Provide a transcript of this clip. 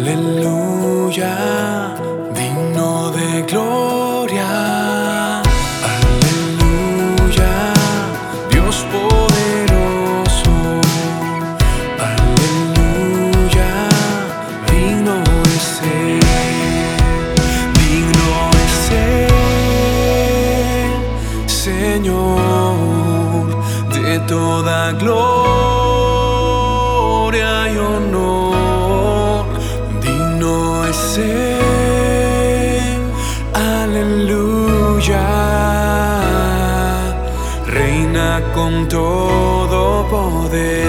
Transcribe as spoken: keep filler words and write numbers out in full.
Aleluya, digno de gloria. Aleluya, Dios poderoso. Aleluya, digno es Él, digno es Él, Señor, de toda gloria y honor. Digno es Él, aleluya, reina con todo poder.